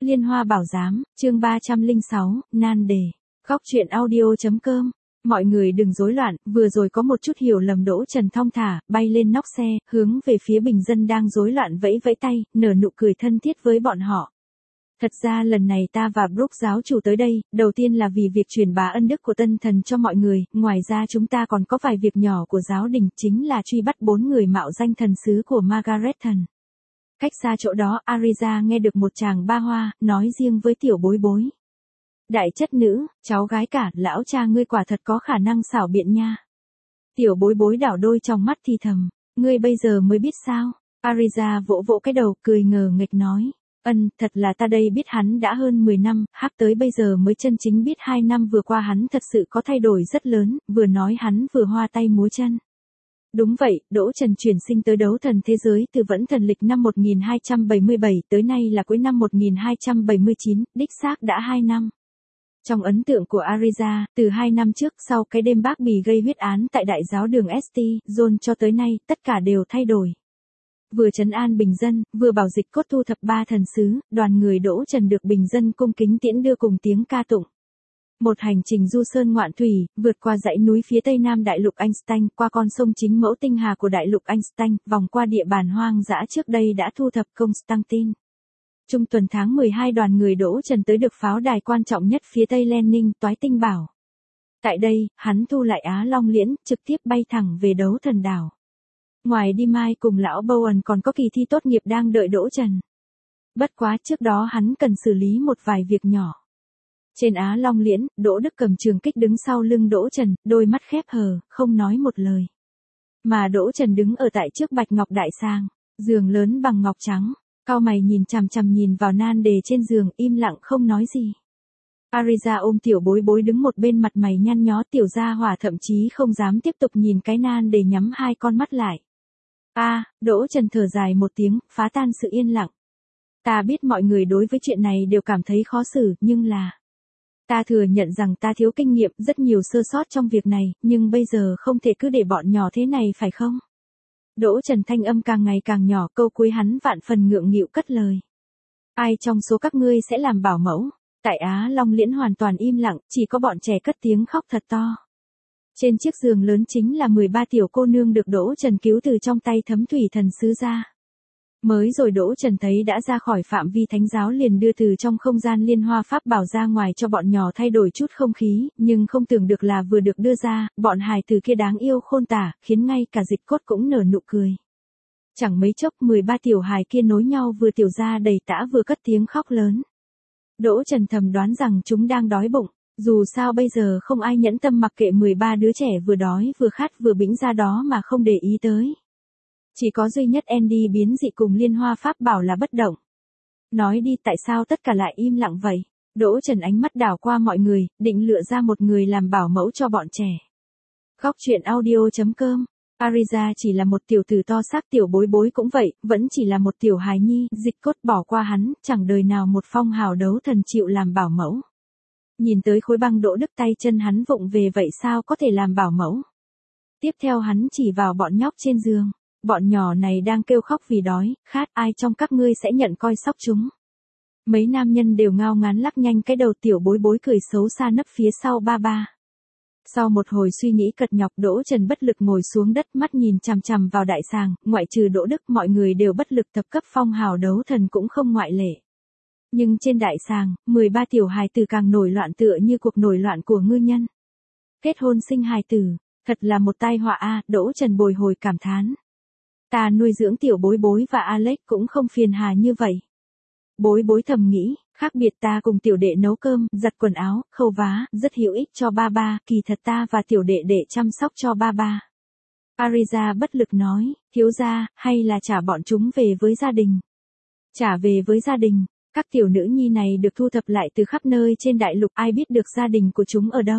Liên Hoa Bảo Giám, chương 306, nan đề. Góc truyện audio.com. Mọi người đừng rối loạn, vừa rồi có một chút hiểu lầm. Đỗ Trần thong thả, bay lên nóc xe, hướng về phía bình dân đang rối loạn vẫy vẫy tay, nở nụ cười thân thiết với bọn họ. Thật ra lần này ta và Brooke giáo chủ tới đây, đầu tiên là vì việc truyền bá ân đức của tân thần cho mọi người, ngoài ra chúng ta còn có vài việc nhỏ của giáo đình, chính là truy bắt 4 người mạo danh thần sứ của Margaret thần. Cách xa chỗ đó, Ariza nghe được một chàng ba hoa, nói riêng với tiểu bối bối. Đại chất nữ, cháu gái cả, lão cha ngươi quả thật có khả năng xảo biện nha. Tiểu bối bối đảo đôi trong mắt thì thầm, ngươi bây giờ mới biết sao? Ariza vỗ vỗ cái đầu, cười ngờ nghệch nói. Thật là ta đây biết hắn đã hơn 10 năm, hắc tới bây giờ mới chân chính biết 2 năm vừa qua hắn thật sự có thay đổi rất lớn, vừa nói hắn vừa hoa tay múa chân. Đúng vậy, Đỗ Trần chuyển sinh tới đấu thần thế giới từ Vẫn Thần lịch năm 1277 tới nay là cuối năm 1279, đích xác đã 2 năm. Trong ấn tượng của Ariza, từ 2 năm trước sau cái đêm bác bì gây huyết án tại đại giáo đường St. John cho tới nay, tất cả đều thay đổi. Vừa trấn an bình dân, vừa bảo dịch cốt thu thập 3 thần sứ, đoàn người Đỗ Trần được bình dân cung kính tiễn đưa cùng tiếng ca tụng. Một hành trình du sơn ngoạn thủy, vượt qua dãy núi phía tây nam đại lục Einstein, qua con sông chính mẫu tinh hà của đại lục Einstein, vòng qua địa bàn hoang dã trước đây đã thu thập Constantine. Trung tuần tháng 12 đoàn người Đỗ Trần tới được pháo đài quan trọng nhất phía tây Lenin, Toái Tinh Bảo. Tại đây, hắn thu lại Á Long Liễn, trực tiếp bay thẳng về đấu thần đảo. Ngoài đi mai cùng lão Bowen còn có kỳ thi tốt nghiệp đang đợi Đỗ Trần. Bất quá trước đó hắn cần xử lý một vài việc nhỏ. Trên Á Long Liễn, Đỗ Đức cầm trường kích đứng sau lưng Đỗ Trần, đôi mắt khép hờ, không nói một lời. Mà Đỗ Trần đứng ở tại trước bạch ngọc đại sàng, giường lớn bằng ngọc trắng, cau mày nhìn chằm chằm nhìn vào nan đề trên giường, im lặng không nói gì. Ariza ôm tiểu bối bối đứng một bên, mặt mày nhăn nhó. Tiểu gia hỏa thậm chí không dám tiếp tục nhìn cái nan đề, nhắm 2 con mắt lại. Đỗ Trần thở dài một tiếng, phá tan sự yên lặng. Ta biết mọi người đối với chuyện này đều cảm thấy khó xử, nhưng là... Ta thừa nhận rằng ta thiếu kinh nghiệm, rất nhiều sơ sót trong việc này, nhưng bây giờ không thể cứ để bọn nhỏ thế này phải không? Đỗ Trần thanh âm càng ngày càng nhỏ, câu cuối hắn vạn phần ngượng nghịu cất lời. Ai trong số các ngươi sẽ làm bảo mẫu? Tại Á Long Liễn hoàn toàn im lặng, chỉ có bọn trẻ cất tiếng khóc thật to. Trên chiếc giường lớn chính là 13 tiểu cô nương được Đỗ Trần cứu từ trong tay Thấm Thủy thần sứ ra. Mới rồi Đỗ Trần thấy đã ra khỏi phạm vi thánh giáo liền đưa từ trong không gian Liên Hoa Pháp Bảo ra ngoài cho bọn nhỏ thay đổi chút không khí, nhưng không tưởng được là vừa được đưa ra, bọn hài tử kia đáng yêu khôn tả, khiến ngay cả dịch cốt cũng nở nụ cười. Chẳng mấy chốc 13 tiểu hài kia nối nhau vừa tiểu ra đầy tã vừa cất tiếng khóc lớn. Đỗ Trần thầm đoán rằng chúng đang đói bụng, dù sao bây giờ không ai nhẫn tâm mặc kệ 13 đứa trẻ vừa đói vừa khát vừa bĩnh ra đó mà không để ý tới. Chỉ có duy nhất Andy biến dị cùng Liên Hoa Pháp Bảo là bất động. Nói đi, tại sao tất cả lại im lặng vậy? Đỗ Trần ánh mắt đảo qua mọi người, định lựa ra một người làm bảo mẫu cho bọn trẻ. Góc truyện audio.com. Ariza chỉ là một tiểu tử to xác, tiểu bối bối cũng vậy, vẫn chỉ là một tiểu hài nhi, dịch cốt bỏ qua hắn, chẳng đời nào một phong hào đấu thần chịu làm bảo mẫu. Nhìn tới khối băng Đỗ Đức tay chân hắn vụng về vậy sao có thể làm bảo mẫu. Tiếp theo hắn chỉ vào bọn nhóc trên giường. Bọn nhỏ này đang kêu khóc vì đói, khát, ai trong các ngươi sẽ nhận coi sóc chúng. Mấy nam nhân đều ngao ngán lắc nhanh cái đầu, tiểu bối bối cười xấu xa nấp phía sau ba ba. Sau một hồi suy nghĩ cật nhọc, Đỗ Trần bất lực ngồi xuống đất, mắt nhìn chằm chằm vào đại sàng, ngoại trừ Đỗ Đức mọi người đều bất lực, thập cấp phong hào đấu thần cũng không ngoại lệ. Nhưng trên đại sàng, 13 tiểu hài tử càng nổi loạn tựa như cuộc nổi loạn của ngư nhân. Kết hôn sinh hài tử, thật là một tai họa a. Đỗ Trần bồi hồi cảm thán. Ta nuôi dưỡng tiểu bối bối và Alex cũng không phiền hà như vậy. Bối bối thầm nghĩ, khác biệt ta cùng tiểu đệ nấu cơm, giặt quần áo, khâu vá, rất hữu ích cho ba ba, kỳ thật ta và tiểu đệ để chăm sóc cho ba ba. Ariza bất lực nói, thiếu gia, hay là trả bọn chúng về với gia đình. Trả về với gia đình, các tiểu nữ nhi này được thu thập lại từ khắp nơi trên đại lục, ai biết được gia đình của chúng ở đâu.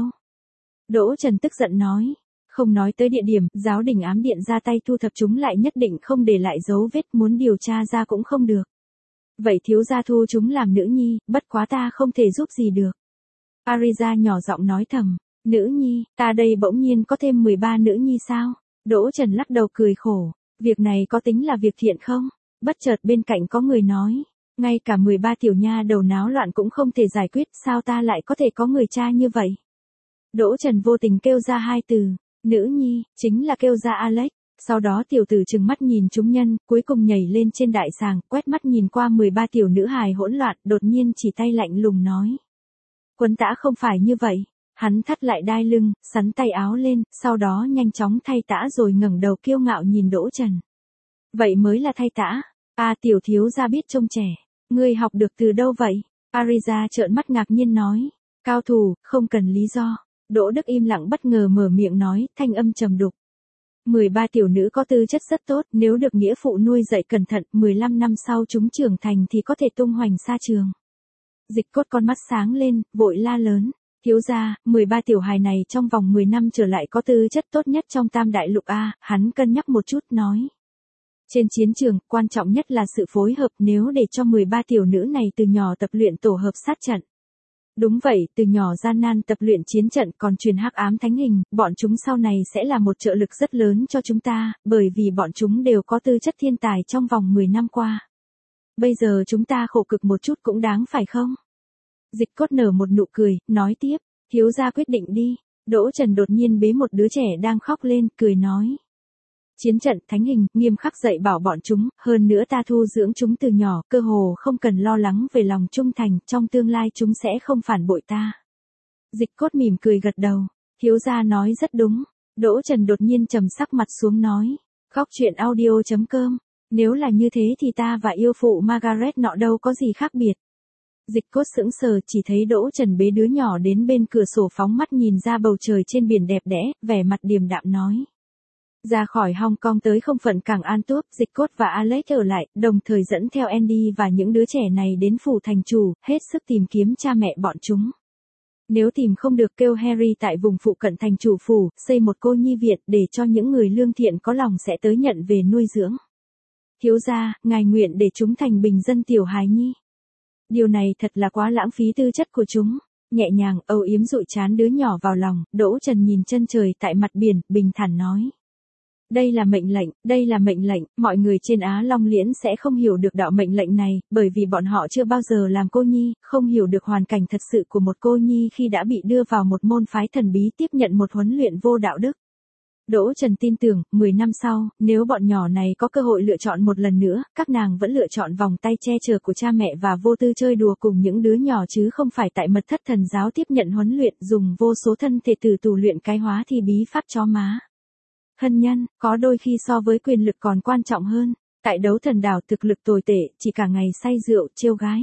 Đỗ Trần tức giận nói. Không nói tới địa điểm, giáo đình ám điện ra tay thu thập chúng lại nhất định không để lại dấu vết, muốn điều tra ra cũng không được. Vậy thiếu gia thu chúng làm nữ nhi, bất quá ta không thể giúp gì được. Ariza nhỏ giọng nói thầm, nữ nhi, ta đây bỗng nhiên có thêm 13 nữ nhi sao? Đỗ Trần lắc đầu cười khổ, việc này có tính là việc thiện không? Bất chợt bên cạnh có người nói, Ngay cả 13 tiểu nha đầu náo loạn cũng không thể giải quyết, sao ta lại có thể có người cha như vậy? Đỗ Trần vô tình kêu ra hai từ, nữ nhi, chính là kêu ra Alex. Sau đó tiểu tử trừng mắt nhìn chúng nhân, cuối cùng nhảy lên trên đại sàng, quét mắt nhìn qua 13 tiểu nữ hài hỗn loạn, đột nhiên chỉ tay lạnh lùng nói. Quân tã không phải như vậy. Hắn thắt lại đai lưng, sắn tay áo lên, sau đó nhanh chóng thay tã rồi ngẩng đầu kiêu ngạo nhìn Đỗ Trần. Vậy mới là thay tã. Tiểu thiếu gia biết trông trẻ. Ngươi học được từ đâu vậy? Ariza trợn mắt ngạc nhiên nói. Cao thủ, không cần lý do. Đỗ Đức im lặng bất ngờ mở miệng nói, thanh âm trầm đục. 13 tiểu nữ có tư chất rất tốt, nếu được nghĩa phụ nuôi dạy cẩn thận, 15 năm sau chúng trưởng thành thì có thể tung hoành xa trường. Dịch Cốt con mắt sáng lên, vội la lớn. Thiếu gia, 13 tiểu hài này trong vòng 10 năm trở lại có tư chất tốt nhất trong Tam Đại Lục hắn cân nhắc một chút nói. Trên chiến trường, quan trọng nhất là sự phối hợp, nếu để cho 13 tiểu nữ này từ nhỏ tập luyện tổ hợp sát trận. Đúng vậy, từ nhỏ gian nan tập luyện chiến trận còn truyền hắc ám thánh hình, bọn chúng sau này sẽ là một trợ lực rất lớn cho chúng ta, bởi vì bọn chúng đều có tư chất thiên tài trong vòng 10 năm qua. Bây giờ chúng ta khổ cực một chút cũng đáng phải không? Dịch Cốt nở một nụ cười, nói tiếp, thiếu gia quyết định đi. Đỗ Trần đột nhiên bế một đứa trẻ đang khóc lên, cười nói. Chiến trận thánh hình, nghiêm khắc dạy bảo bọn chúng, hơn nữa ta thu dưỡng chúng từ nhỏ, cơ hồ không cần lo lắng về lòng trung thành, trong tương lai chúng sẽ không phản bội ta. Dịch Cốt mỉm cười gật đầu, thiếu gia nói rất đúng. Đỗ Trần đột nhiên trầm sắc mặt xuống nói. Góc truyện audio.com, nếu là như thế thì ta và yêu phụ Margaret nọ đâu có gì khác biệt. Dịch Cốt sững sờ, chỉ thấy Đỗ Trần bế đứa nhỏ đến bên cửa sổ phóng mắt nhìn ra bầu trời trên biển đẹp đẽ, vẻ mặt điềm đạm nói. Ra khỏi Hong Kong tới không phận cảng An Tuốc, Dịch Cốt và Alex ở lại, đồng thời dẫn theo Andy và những đứa trẻ này đến phủ thành chủ, hết sức tìm kiếm cha mẹ bọn chúng. Nếu tìm không được kêu Harry tại vùng phụ cận thành chủ phủ, xây một cô nhi viện để cho những người lương thiện có lòng sẽ tới nhận về nuôi dưỡng. Thiếu gia, ngài nguyện để chúng thành bình dân tiểu hài nhi. Điều này thật là quá lãng phí tư chất của chúng. Nhẹ nhàng, âu yếm dụi chán đứa nhỏ vào lòng, Đỗ Trần nhìn chân trời tại mặt biển, bình thản nói. Đây là mệnh lệnh, mọi người trên Á Long Liễn sẽ không hiểu được đạo mệnh lệnh này, bởi vì bọn họ chưa bao giờ làm cô nhi, không hiểu được hoàn cảnh thật sự của một cô nhi khi đã bị đưa vào một môn phái thần bí tiếp nhận một huấn luyện vô đạo đức. Đỗ Trần tin tưởng, 10 năm sau, nếu bọn nhỏ này có cơ hội lựa chọn một lần nữa, các nàng vẫn lựa chọn vòng tay che chở của cha mẹ và vô tư chơi đùa cùng những đứa nhỏ chứ không phải tại mật thất thần giáo tiếp nhận huấn luyện dùng vô số thân thể tử tù luyện cái hóa thi bí pháp chó má. Hân nhân, có đôi khi so với quyền lực còn quan trọng hơn, tại Đấu Thần Đảo thực lực tồi tệ, chỉ cả ngày say rượu, trêu gái.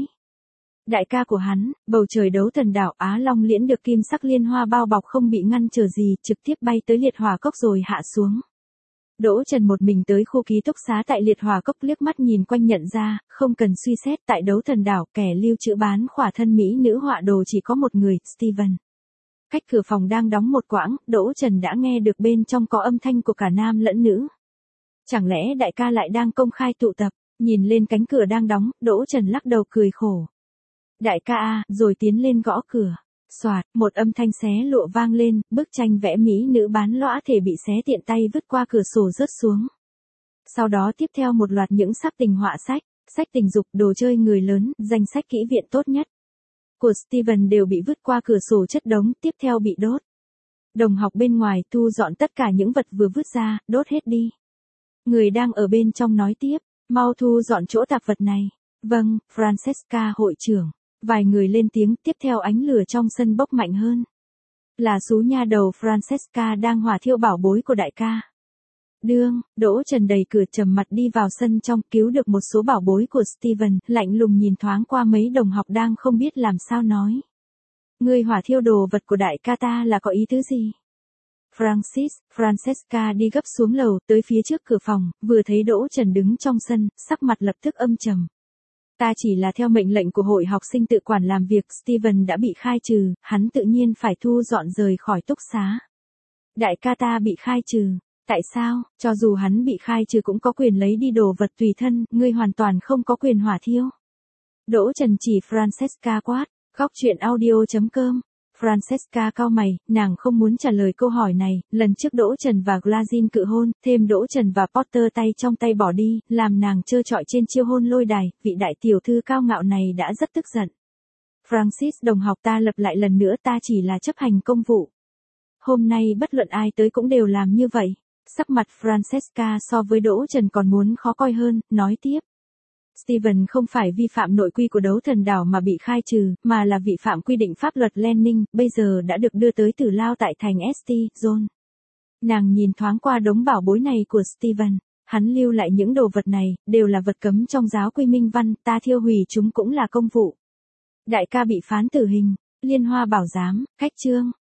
Đại ca của hắn, bầu trời Đấu Thần Đảo Á Long Liễn được kim sắc liên hoa bao bọc không bị ngăn trở gì, trực tiếp bay tới liệt hỏa cốc rồi hạ xuống. Đỗ Trần một mình tới khu ký túc xá tại liệt hỏa cốc liếc mắt nhìn quanh nhận ra, không cần suy xét tại Đấu Thần Đảo kẻ lưu trữ bán khỏa thân mỹ nữ họa đồ chỉ có một người, Steven. Cách cửa phòng đang đóng một quãng, Đỗ Trần đã nghe được bên trong có âm thanh của cả nam lẫn nữ. Chẳng lẽ đại ca lại đang công khai tụ tập, nhìn lên cánh cửa đang đóng, Đỗ Trần lắc đầu cười khổ. Đại ca rồi tiến lên gõ cửa. Xoạt, một âm thanh xé lụa vang lên, bức tranh vẽ mỹ nữ bán lõa thể bị xé tiện tay vứt qua cửa sổ rớt xuống. Sau đó tiếp theo một loạt những sắp tình họa sách tình dục, đồ chơi người lớn, danh sách kỹ viện tốt nhất của Steven đều bị vứt qua cửa sổ chất đống, tiếp theo bị đốt. Đồng học bên ngoài thu dọn tất cả những vật vừa vứt ra, đốt hết đi. Người đang ở bên trong nói tiếp, mau thu dọn chỗ tạp vật này. Vâng, Francesca hội trưởng. Vài người lên tiếng, tiếp theo ánh lửa trong sân bốc mạnh hơn. Là xú nha đầu Francesca đang hỏa thiêu bảo bối của đại ca. Đương, Đỗ Trần đầy cửa trầm mặt đi vào sân trong, cứu được một số bảo bối của Steven, lạnh lùng nhìn thoáng qua mấy đồng học đang không biết làm sao nói. Ngươi hỏa thiêu đồ vật của đại ca ta là có ý tứ gì? Francesca đi gấp xuống lầu, tới phía trước cửa phòng, vừa thấy Đỗ Trần đứng trong sân, sắc mặt lập tức âm trầm. Ta chỉ là theo mệnh lệnh của hội học sinh tự quản làm việc, Steven đã bị khai trừ, hắn tự nhiên phải thu dọn rời khỏi túc xá. Đại ca ta bị khai trừ. Tại sao, cho dù hắn bị khai trừ cũng có quyền lấy đi đồ vật tùy thân, ngươi hoàn toàn không có quyền hỏa thiêu. Đỗ Trần chỉ Francesca quát, góc truyện audio.com. Francesca cau mày, nàng không muốn trả lời câu hỏi này, lần trước Đỗ Trần và Glazin cự hôn, thêm Đỗ Trần và Potter tay trong tay bỏ đi, làm nàng trơ trọi trên chiêu hôn lôi đài, vị đại tiểu thư cao ngạo này đã rất tức giận. Francis đồng học, ta lặp lại lần nữa, ta chỉ là chấp hành công vụ. Hôm nay bất luận ai tới cũng đều làm như vậy. Sắc mặt Francesca so với Đỗ Trần còn muốn khó coi hơn, nói tiếp. Steven không phải vi phạm nội quy của đấu thần đảo mà bị khai trừ, mà là vi phạm quy định pháp luật Lenin, bây giờ đã được đưa tới tử lao tại thành St. John. Nàng nhìn thoáng qua đống bảo bối này của Steven, hắn lưu lại những đồ vật này, đều là vật cấm trong giáo quy minh văn, ta thiêu hủy chúng cũng là công vụ. Đại ca bị phán tử hình, Liên Hoa bảo giám, cách chương.